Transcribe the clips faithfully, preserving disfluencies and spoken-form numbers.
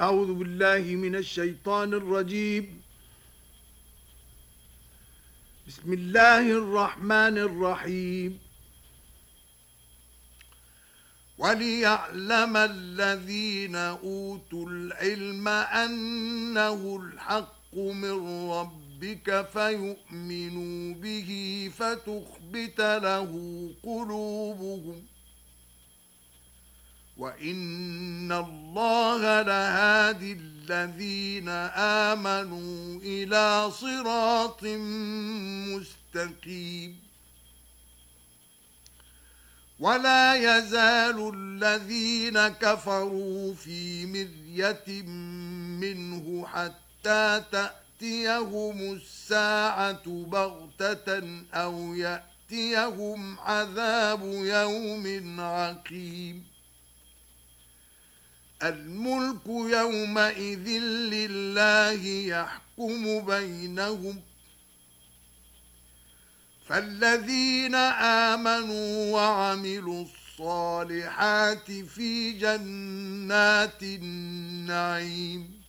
أعوذ بالله من الشيطان الرجيم. بسم الله الرحمن الرحيم. وليعلم الذين أوتوا العلم أنه الحق من ربك فيؤمنوا به فتخبت له قلوبهم وَإِنَّ اللَّهَ لَهَادِي الَّذِينَ آمَنُوا إِلَى صِرَاطٍ مُسْتَقِيمٍ. وَلَا يَزَالُ الَّذِينَ كَفَرُوا فِي مِرْيَةٍ مِّنْهُ حَتَّى تَأْتِيَهُمُ السَّاعَةُ بَغْتَةً أَوْ يَأْتِيَهُمْ عَذَابُ يَوْمٍ عَقِيمٍ. الملك يومئذ لله يحكم بينهم فالذين آمنوا وعملوا الصالحات في جنات النعيم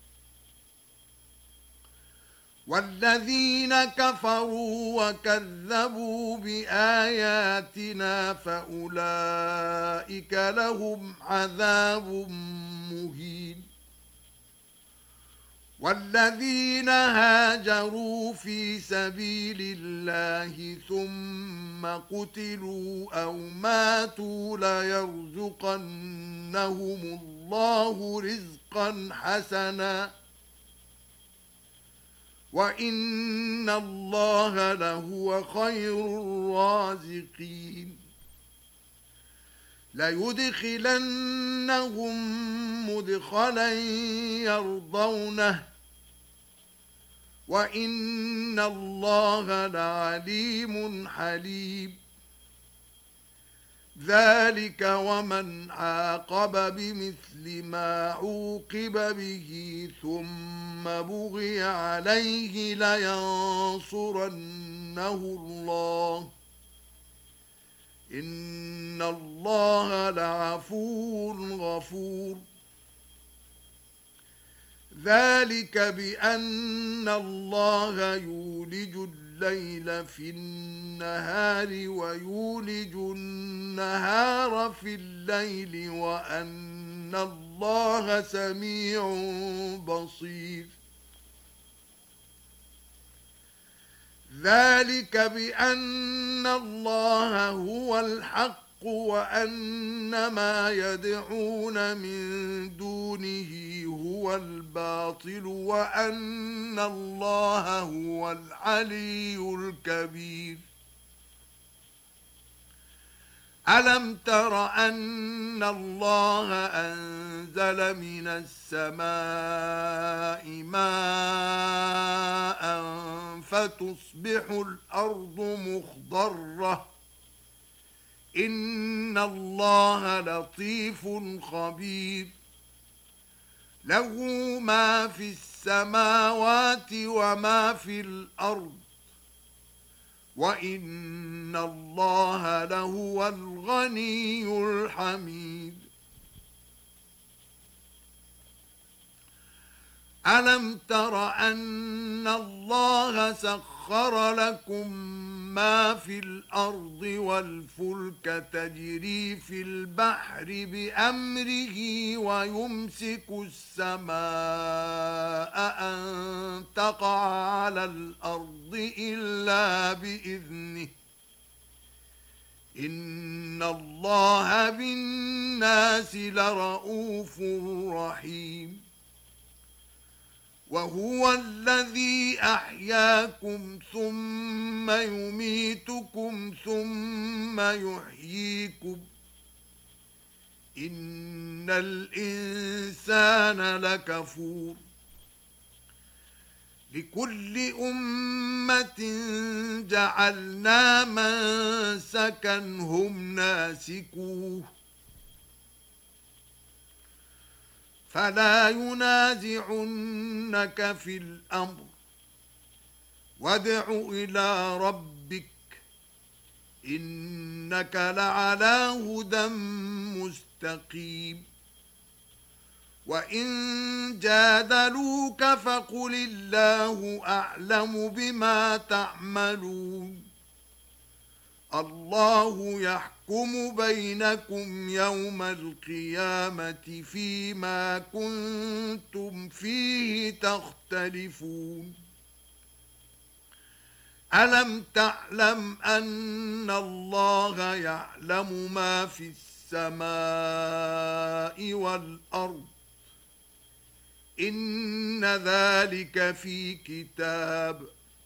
والذين كفروا وكذبوا بآياتنا فأولئك لهم عذاب مهين. والذين هاجروا في سبيل الله ثم قتلوا أو ماتوا ليرزقنهم الله رزقا حسنا وَإِنَّ اللَّهَ لَهُوَ خَيْرُ الرَّازِقِينَ. لَيُدْخِلَنَّهُم مُّدْخَلًا يَرْضَوْنَهُ وَإِنَّ اللَّهَ لَعَلِيمٌ حَلِيمٌ. ذَلِكَ وَمَنْ عَاقَبَ بِمِثْلِ مَا عُوقِبَ بِهِ ثُمَّ بُغِيَ عَلَيْهِ لَيَنصُرَنَّهُ اللَّهُ إِنَّ اللَّهَ لَعَفُوٌّ غَفُورٌ. ذَلِكَ بِأَنَّ اللَّهَ يُولِجُ الليل في النهار ويولج النهار في الليل وأن الله سميع بصير. ذلك بأن الله هو الحق وأن ما يدعون من دونه هو الباطل وأن الله هو العلي الكبير. ألم تر أن الله أنزل من السماء ماء فتصبح الأرض مخضرة إن الله لطيف خبير. له ما في السماوات وما في الأرض وإن الله لهو الغني الحميد. ألم تر أن الله سخر لكم ما في الأرض والفلك تجري في البحر بأمره ويمسك السماء أن تقع على الأرض إلا بإذنه إن الله بالناس لرؤوف رحيم. وهو الذي أحياكم ثم يميتكم ثم يحييكم إن الإنسان لكفور. لكل أمة جعلنا منسكا هم ناسكوه فلا ينازعنك في الأمر وادع إلى ربك إنك لعلى هدى مستقيم. وَإِن جَادَلُوكَ فَقُلِ اللَّهُ أَعْلَمُ بِمَا تَعْمَلُونَ اللَّهُ يَحْكُمُ بَيْنَكُمْ يَوْمَ الْقِيَامَةِ فِيمَا كُنتُمْ فِيهِ تَخْتَلِفُونَ أَلَمْ تَعْلَمْ أَنَّ اللَّهَ يَعْلَمُ مَا فِي السَّمَاءِ وَالْأَرْضِ إِنَّ ذَلِكَ فِي كِتَابٍ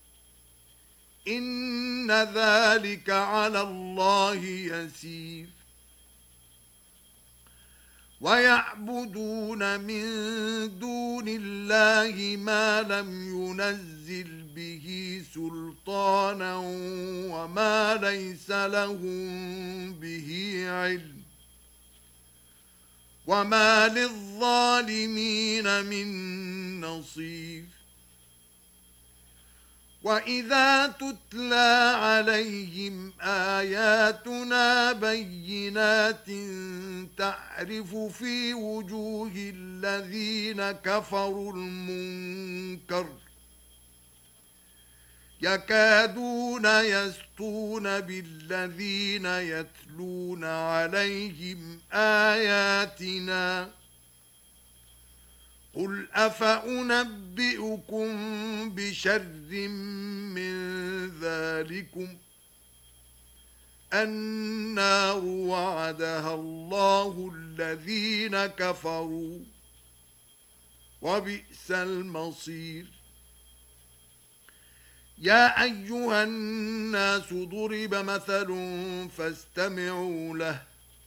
إِنَّ ذَلِكَ عَلَى اللَّهِ يَسِيرٌ وَيَعْبُدُونَ مِن دُونِ اللَّهِ مَا لَمْ يُنَزِّلْ بِهِ سُلْطَانًا وَمَا لَيْسَ لَهُم بِهِ عِلْمٌ وَمَا لِلظَّالِمِينَ مِن نَّصِيرٍ وَإِذَا تُتْلَى عَلَيْهِمْ آيَاتُنَا بَيِّنَاتٍ تَعْرِفُ فِي وُجُوهِ الَّذِينَ كَفَرُوا الْمُنكَرَ يَكَادُونَ يَسْطُونَ بِالَّذِينَ يَتْلُونَ عَلَيْهِمْ آيَاتِنَا قُلْ أَفَأُنَبِّئُكُم بِشَرٍّ مِّن ذَلِكُمْ النَّارُ وَعَدَهَا اللَّهُ الَّذِينَ كَفَرُوا وَبِئْسَ الْمَصِيرُ يَا أَيُّهَا النَّاسُ ضُرِبَ مَثَلٌ فَاسْتَمِعُوا لَهُ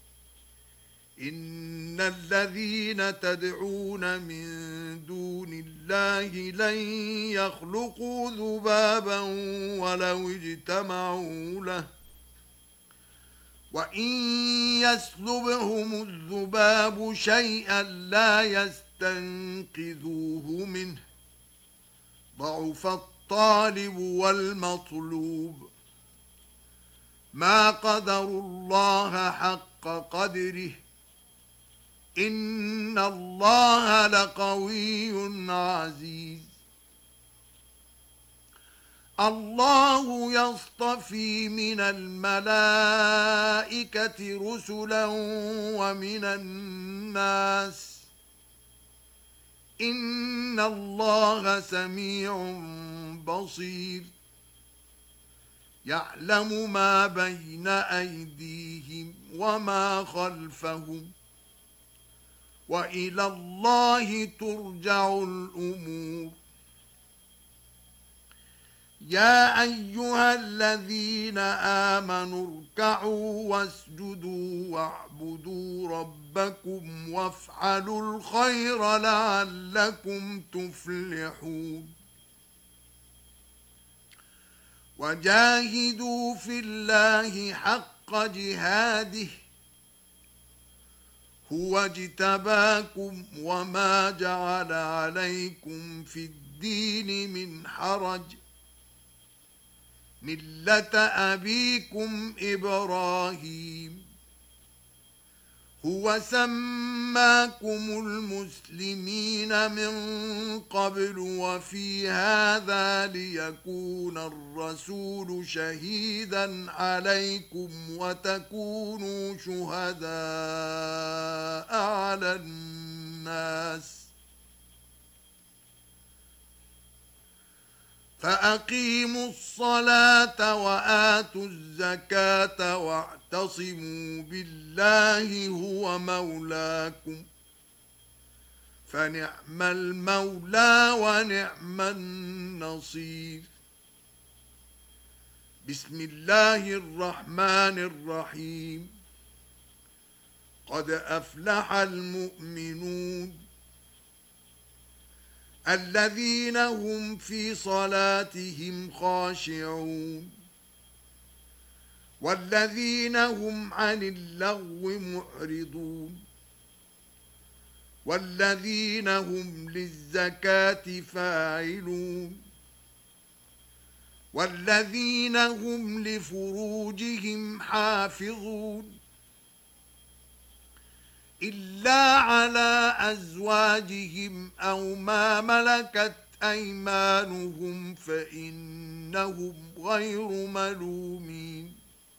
إِنَّ الَّذِينَ تَدْعُونَ مِن دُونِ اللَّهِ لَن يَخْلُقُوا ذُبَابًا وَلَوِ اجْتَمَعُوا لَهُ وَإِن يَسْلُبْهُمُ الذُّبَابُ شَيْئًا لَّا يَسْتَنقِذُوهُ مِنْهُ ضَعُفَ الطَّالِبُ وَالْمَطْلُوبُ مَا قَدَرُوا اللَّهَ حَقَّ قَدْرِهِ إِنَّ اللَّهَ لَقَوِيٌّ عَزِيزٌ اللَّهُ يَصْطَفِي مِنَ الْمَلَائِكَةِ رُسُلًا وَمِنَ النَّاسِ إِنَّ اللَّهَ سَمِيعٌ بَصِيرٌ يَعْلَمُ مَا بَيْنَ أَيْدِيهِمْ وَمَا خَلْفَهُمْ وَإِلَى اللَّهِ تُرْجَعُ الْأُمُورُ يَا أَيُّهَا الَّذِينَ آمَنُوا ارْكَعُوا وَاسْجُدُوا وَاعْبُدُوا رَبَّكُمْ وَافْعَلُوا الْخَيْرَ لَعَلَّكُمْ تُفْلِحُونَ وَجَاهِدُوا فِي اللَّهِ حَقَّ جِهَادِهِ هُوَ اجْتَبَاكُمْ وَمَا جَعَلَ عَلَيْكُمْ فِي الدِّينِ مِنْ حَرَجٍ مِلَّةَ أَبِيكُمْ إِبْرَاهِيمَ هُوَ سَمَّاكُمُ الْمُسْلِمِينَ مِنْ قَبْلُ وَفِي هَذَا لِيَكُونَ الرَّسُولُ شَهِيدًا عَلَيْكُمْ وَتَكُونُوا شُهَدَاءَ عَلَى النَّاسِ فَأَقِيمُوا الصَّلَاةَ وَآتُوا الزَّكَاةَ وَاعْتَصِمُوا بِاللَّهِ هُوَ مَوْلَاكُمْ فَنِعْمَ الْمَوْلَى وَنِعْمَ النَّصِيرُ بسم الله الرحمن الرحيم قد أفلح المؤمنون الذين هم في صلاتهم خاشعون والذين هم عن اللغو معرضون والذين هم للزكاة فاعلون والذين هم لفروجهم حافظون إلا على أزواجهم أو ما ملكت أيمانهم فإنهم غير ملومين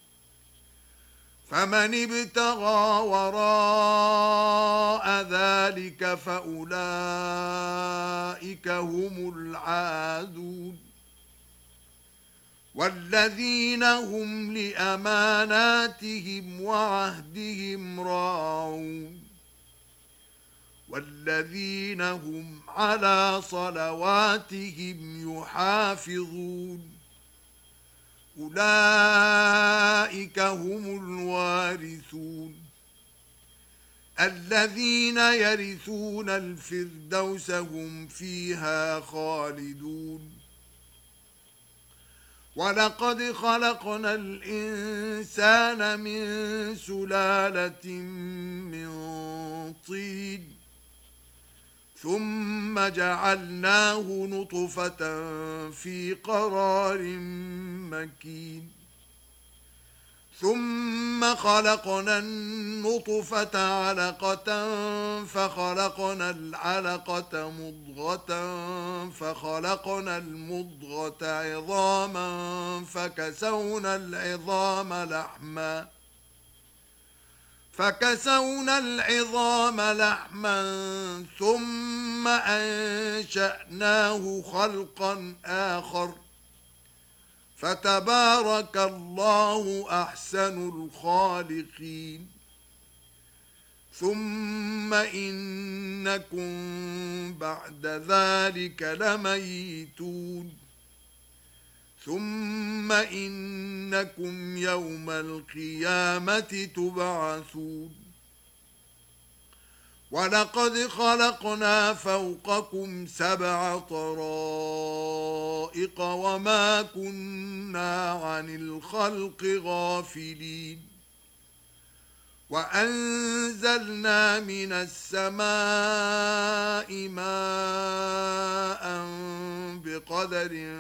فمن ابتغى وراء ذلك فأولئك هم العادون والذين هم لأماناتهم وعهدهم راعون والذين هم على صلواتهم يحافظون أولئك هم الوارثون الذين يرثون الفردوس هم فيها خالدون ولقد خلقنا الإنسان من سلالة من طين ثم جعلناه نطفة في قرار مكين ثم خلقنا النطفة علقة فخلقنا العلقة مضغة فخلقنا المضغة عظاما فكسونا العظام لحما فكسونا العظام لحما ثم أنشأناه خلقا آخر فتبارك الله أحسن الخالقين ثم إنكم بعد ذلك لميتون ثم إنكم يوم القيامة تبعثون ولقد خلقنا فوقكم سبع طرائق وما كنا عن الخلق غافلين وأنزلنا من السماء ماء بقدر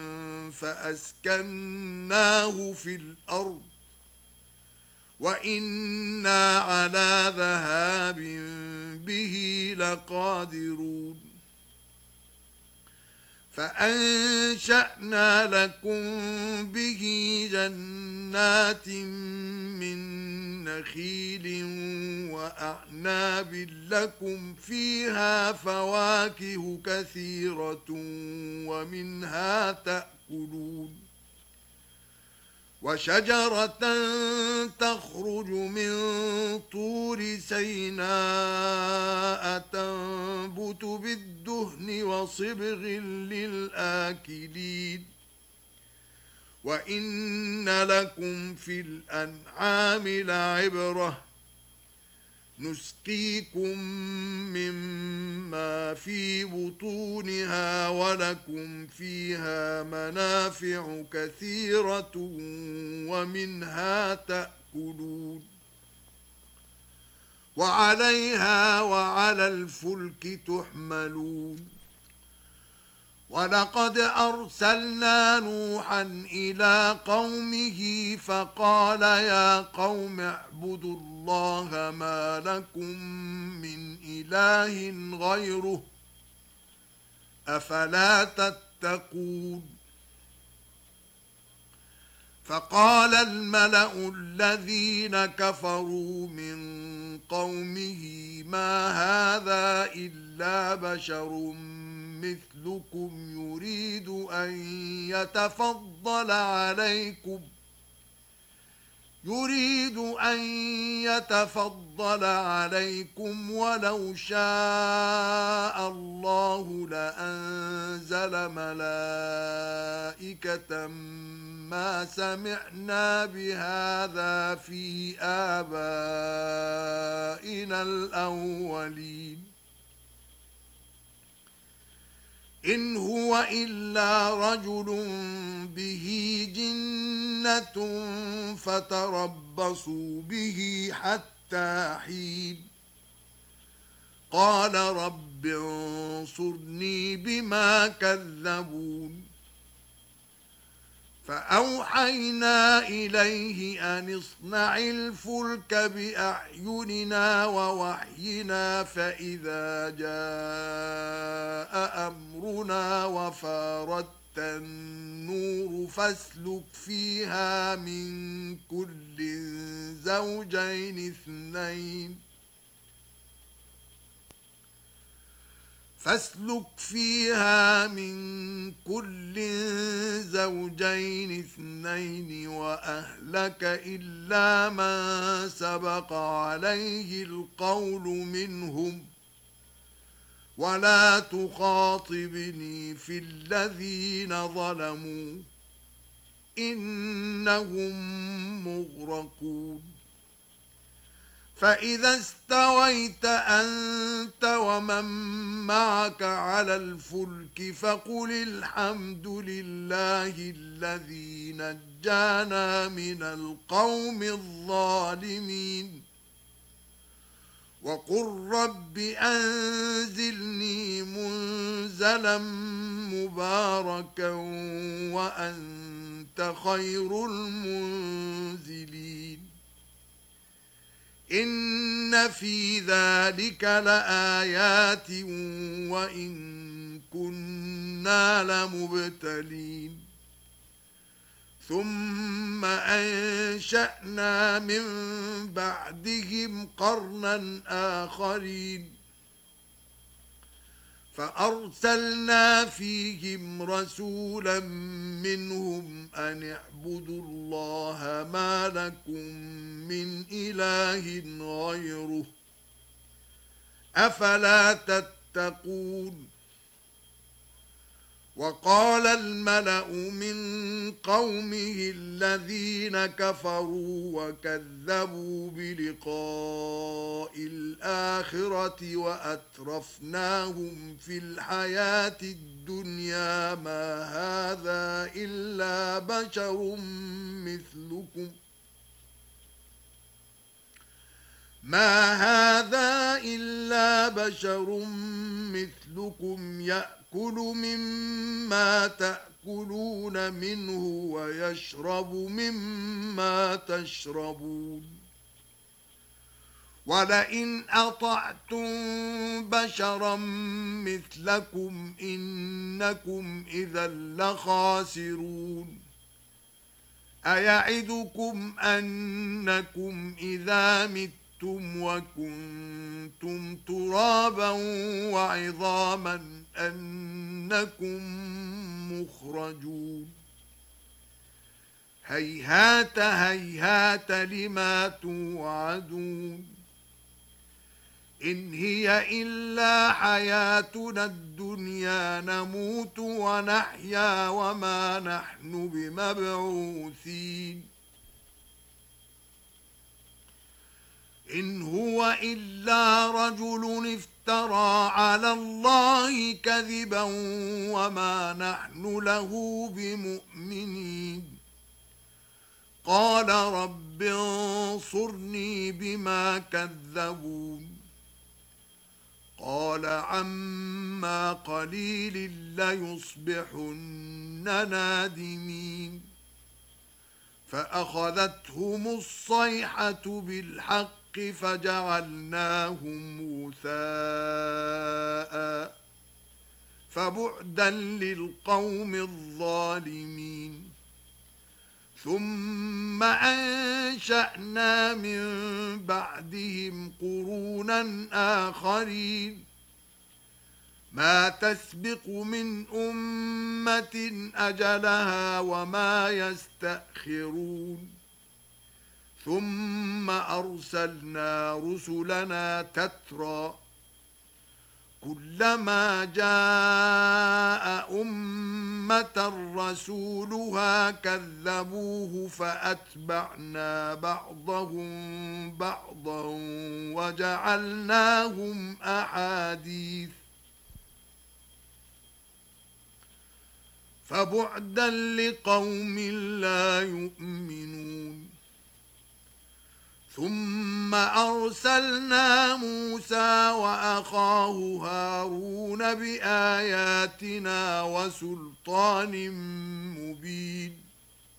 فأسكناه في الأرض وإنا على ذهاب به لقادرون فأنشأنا لكم به جنات من نخيل وأعناب لكم فيها فواكه كثيرة ومنها تأكلون وشجرة تخرج من طور سيناء تنبت بالدهن وصبغ للآكلين وإن لكم في الأنعام لعبرة نسقيكم مما في بطونها ولكم فيها منافع كثيرة ومنها تأكلون وعليها وعلى الفلك تحملون ولقد أرسلنا نوحا إلى قومه فقال يا قوم اعبدوا الله ما لكم من إله غيره أفلا تتقون فقال الملأ الذين كفروا من قومه ما هذا إلا بشر مثلكم يريد أن يتفضل عليكم يريد أن يتفضل عليكم ولو شاء الله لأنزل ملائكة ما سمعنا بهذا في آبائنا الأولين إن هو إلا رجل به جنة فتربصوا به حتى حين قال رب انصرني بما كذبون فأوحينا إليه أن اصنع الفلك بأعيننا ووحينا فإذا جاء أمرنا وفارت النور فاسلك فيها من كل زوجين اثنين فاسلك فيها من كل زوجين اثنين وأهلك إلا من سبق عليه القول منهم ولا تخاطبني في الذين ظلموا إنهم مغرقون فإذا استويت أنت ومن معك على الفلك فقل الحمد لله الذي نجانا من القوم الظالمين وقل رب أنزلني منزلا مباركا وأنت خير المنزلين إن في ذلك لآيات وإن كنا لمبتلين ثم أنشأنا من بعدهم قرنا آخرين فأرسلنا فيهم رسولا منهم أن اعبدوا الله ما لكم من إله غيره أفلا تتقون وقال الملأ من قومه الذين كفروا وكذبوا بلقاء الآخرة وأترفناهم في الحياة الدنيا ما هذا إلا بشر مثلكم ما هذا إلا بشر مثلكم يأكل مما تأكلون منه ويشرب مما تشربون ولئن أطعتم بشرا مثلكم إنكم إذا لخاسرون أيعدكم أنكم إذا متم وكنتم ترابا وعظاما أنكم مخرجون هيهات هيهات لما توعدون إن هي إلا حياتنا الدنيا نموت ونحيا وما نحن بمبعوثين إن هو إلا رجل افترى على الله كذبا وما نحن له بمؤمنين قال رب انصرني بما كذبون قال عما قليل ليصبحن نادمين فأخذتهم الصيحة بالحق فجعلناهم غثاء فبعدا للقوم الظالمين ثم أنشأنا من بعدهم قرونا آخرين ما تسبق من أمة أجلها وما يستأخرون ثم أرسلنا رسلنا تترى كلما جاء أمة رسولها كذبوه فأتبعنا بعضهم بعضا وجعلناهم أحاديث فبعدا لقوم لا يؤمنون ثم أرسلنا موسى وأخاه هارون بآياتنا وسلطان مبين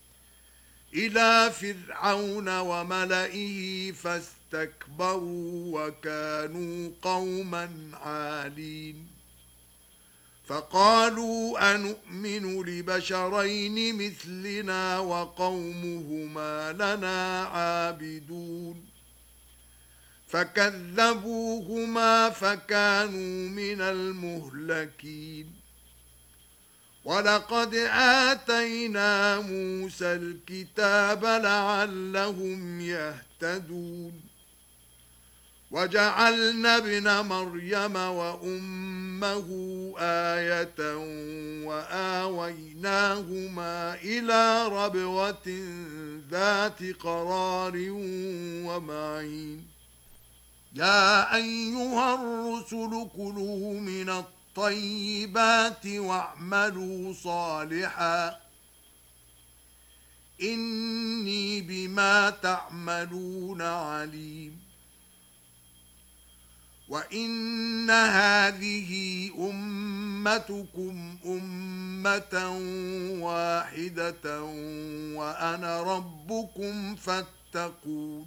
إلى فرعون وملئه فاستكبروا وكانوا قوما عالين فقالوا أنؤمن لبشرين مثلنا وقومهما لنا عابدون فكذبوهما فكانوا من المهلكين ولقد آتينا موسى الكتاب لعلهم يهتدون وجعلنا ابن مريم وأمه آية وآويناهما إلى ربوة ذات قرار ومعين يا أيها الرسل كلوا من الطيبات واعملوا صالحا إني بما تعملون عليم وإن هذه أمتكم أمة واحدة وأنا ربكم فاتقون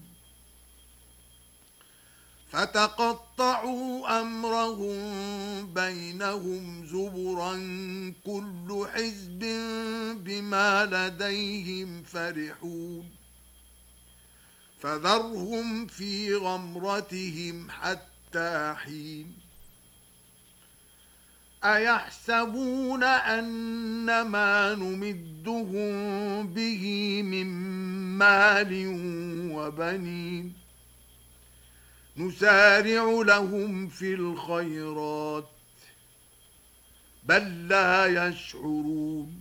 فتقطعوا أمرهم بينهم زبرا كل حزب بما لديهم فرحون فذرهم في غمرتهم حتى حين أيحسبون أن ما نمدهم به من مال وبنين نسارع لهم في الخيرات بل لا يشعرون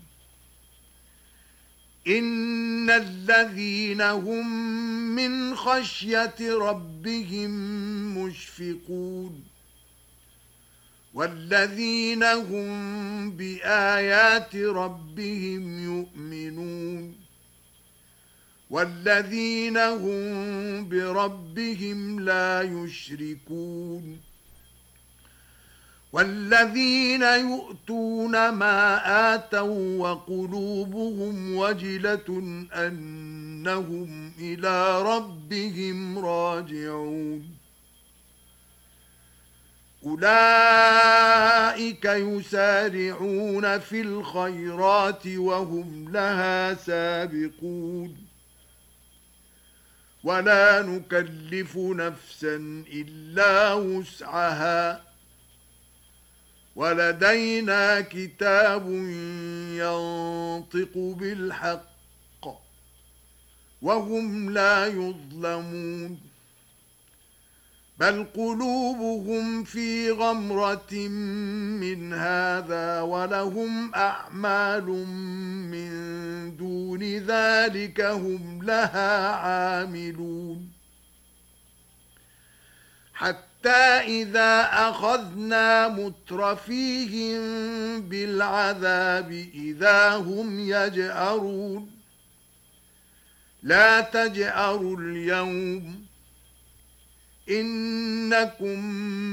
إن الذين هم من خشية ربهم مشفقون والذين هم بآيات ربهم يؤمنون والذين هم بربهم لا يشركون والذين يؤتون ما آتوا وقلوبهم وجلة أنهم إلى ربهم راجعون أولئك يسارعون في الخيرات وهم لها سابقون ولا نكلف نفسا إلا وسعها ولدينا كتاب ينطق بالحق وهم لا يظلمون بل قلوبهم في غمرة من هذا ولهم أعمال من دون ذلك هم لها عاملون حتى إذا أخذنا مترفيهم بالعذاب إذا هم يجأرون لا تجأروا اليوم إنكم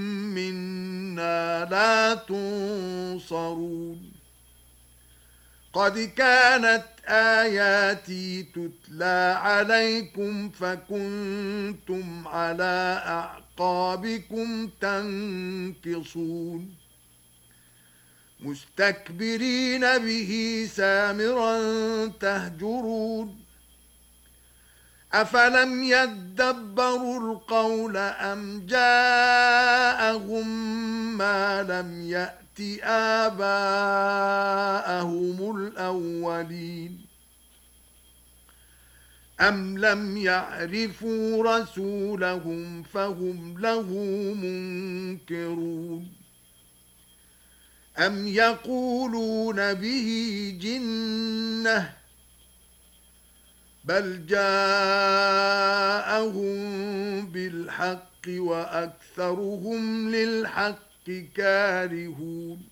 منا لا تنصرون قد كانت آياتي تتلى عليكم فكنتم على أعقابكم تنكصون مستكبرين به سامرا تهجرون أفلم يدبروا القول أم جاءهم ما لم يأت آباءهم الأولين أم لم يعرفوا رسولهم فهم له منكرون أم يقولون به جنة بل جاءهم بالحق وأكثرهم للحق كارهون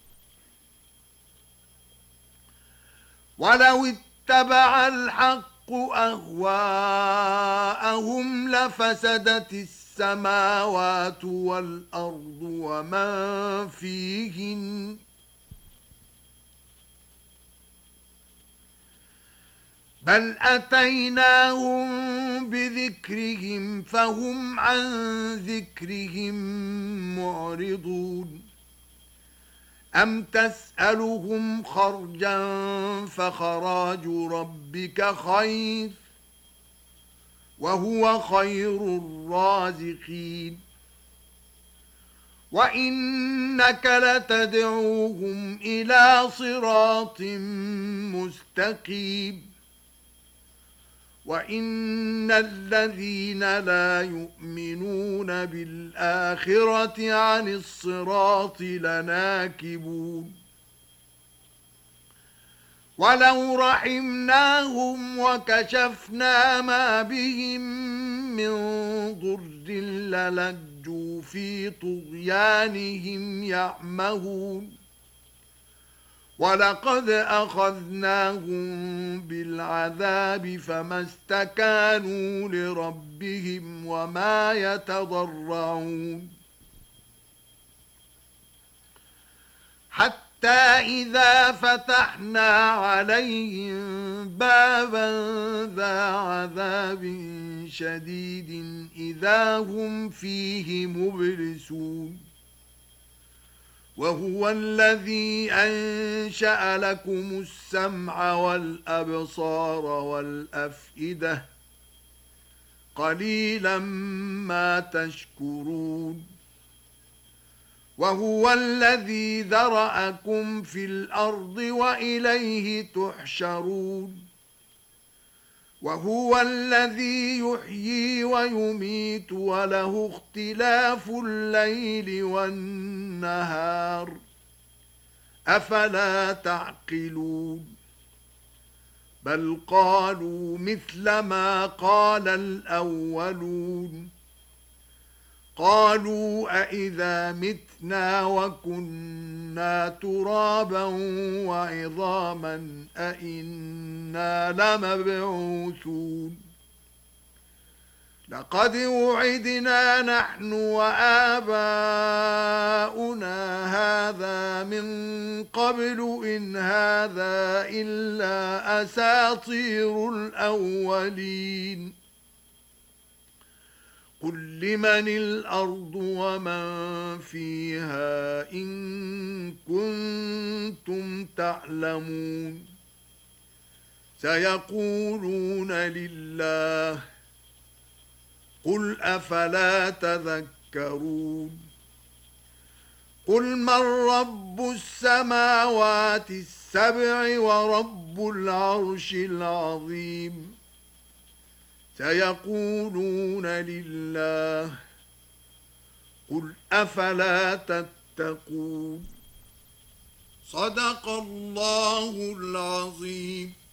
ولو اتبع الحق أهواءهم لفسدت السماوات والأرض ومن فيهن. بل أتيناهم بذكرهم فهم عن ذكرهم معرضون أم تسألهم خرجا فخراج ربك خير وهو خير الرازقين وإنك لتدعوهم إلى صراط مستقيم وَإِنَّ الَّذِينَ لَا يُؤْمِنُونَ بِالْآخِرَةِ عَنِ الصِّرَاطِ لَنَاكِبُونَ وَلَوْ رَحِمْنَاهُمْ وَكَشَفْنَا مَا بِهِمْ مِنْ ضُرٍّ لَلَجُّوا فِي طُغْيَانِهِمْ يَعْمَهُونَ وَلَقَدْ أَخَذْنَاهُمْ بِالْعَذَابِ فَمَا اسْتَكَانُوا لِرَبِّهِمْ وَمَا يَتَضَرَّعُونَ حَتَّى إِذَا فَتَحْنَا عَلَيْهِمْ بَابًا ذَا عَذَابٍ شَدِيدٍ إِذَا هُمْ فِيهِ مُبْلِسُونَ وَهُوَ الَّذِي أَنشَأَ لَكُمُ السَّمْعَ وَالْأَبْصَارَ وَالْأَفْئِدَةَ قَلِيلًا مَا تَشْكُرُونَ وَهُوَ الَّذِي ذَرَأَكُمْ فِي الْأَرْضِ وَإِلَيْهِ تُحْشَرُونَ وَهُوَ الَّذِي يُحْيِي وَيُمِيتُ وَلَهُ اخْتِلَافُ اللَّيْلِ وَالنَّهَارِ أَفَلَا تَعْقِلُونَ بَلْ قَالُوا مِثْلَ مَا قَالَ الْأَوَّلُونَ قَالُوا أَإِذَا مِتْنَا وَكُنَّا تُرَابًا وَعِظَامًا أَإِنَّا لَمَبْعُوثُونَ لَقَدْ وُعِدْنَا نَحْنُ وَآبَاؤُنَا هَذَا مِنْ قَبْلُ إِنْ هَذَا إِلَّا أَسَاطِيرُ الْأَوَّلِينَ قُل لِّمَنِ الْأَرْضُ وَمَن فِيهَا إِن كُنتُمْ تَعْلَمُونَ سَيَقُولُونَ لِلَّهِ قُلْ أَفَلَا تَذَكَّرُونَ قُلْ مَن رَّبُّ السَّمَاوَاتِ السَّبْعِ وَرَبُّ الْعَرْشِ الْعَظِيمِ سيقولون لله قل أفلا تتقون صدق الله العظيم.